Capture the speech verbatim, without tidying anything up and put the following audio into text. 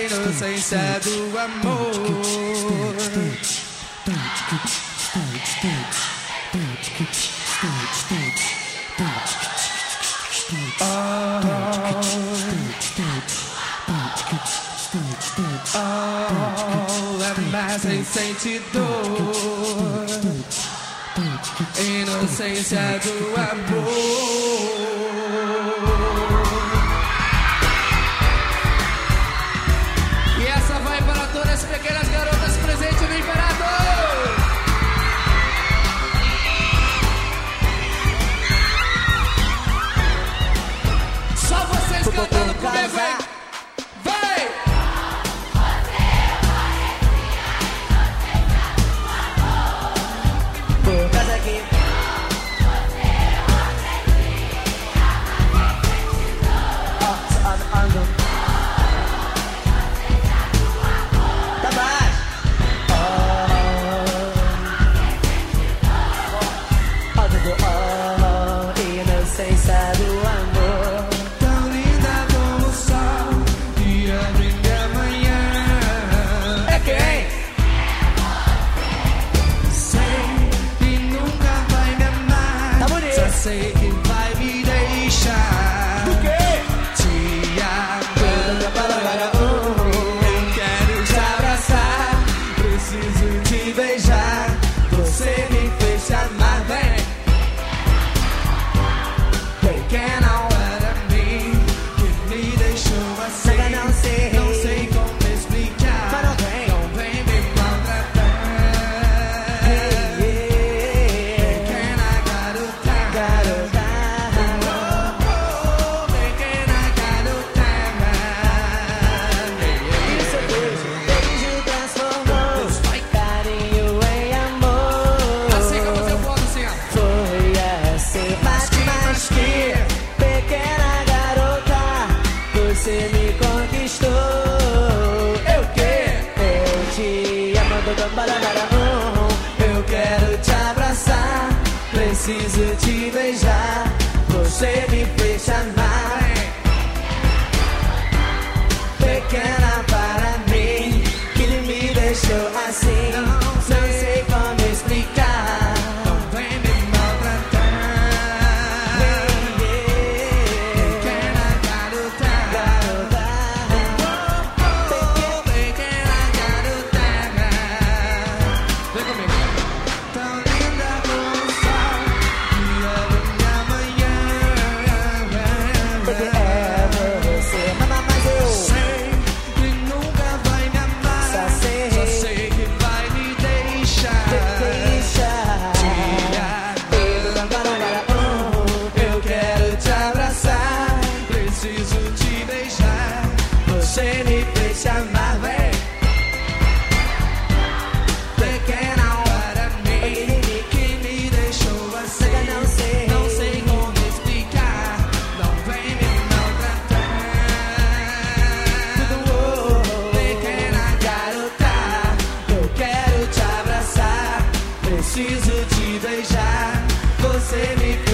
inocência do amor. Oh, é mais sem sentir dor, inocência do amor. E essa vai para todas as pequenas garotas presentes no Imperador. Só vocês cantando comigo, hein? Vai! Por causa que tá baixo. Oh, oh, oh, inocência do amor. Tão linda como o sol que abre a manhã. É quem? Sei que nunca vai me amar. Tá bonito. Só sei que vai me deixar. Do quê? Te amo. Eu quero te abraçar. Preciso te beijar. Você me fez te amar, vem. Pequena para mim, que me deixou assim. Mas não sei. Não sei como explicar. Mas não vem. Não vem me maltratar. Pequena garota, Garota, oh, pequena garota. isso é beijo. Beijo transformou carinho em amor. Assim como eu posso, assim, ó. Foi assim, mas que mais que pequena garota, você me conquistou. Eu quero, Eu te amo, do barabara, eu quero te abraçar. Preciso te beijar. Você me fez te amar. Pequena para mim, que me deixou assim. Não sei como explicar. Não vem me maltratar. Pequena garota, garota. oh, pequena garota. Vem comigo. Tão linda como o sol que abre a manhã. Porque é você, mama, mas eu Sei que nunca vai me amar. Só sei. Só sei que vai me deixar. deixa. Eu quero te abraçar. Preciso te beijar. Você me fez te amar, vem. Pequena para mim, que me deixou assim. Não sei. Não sei como explicar. Não vem me maltratar. Pequena garota, eu quero te abraçar. Preciso te beijar. Você me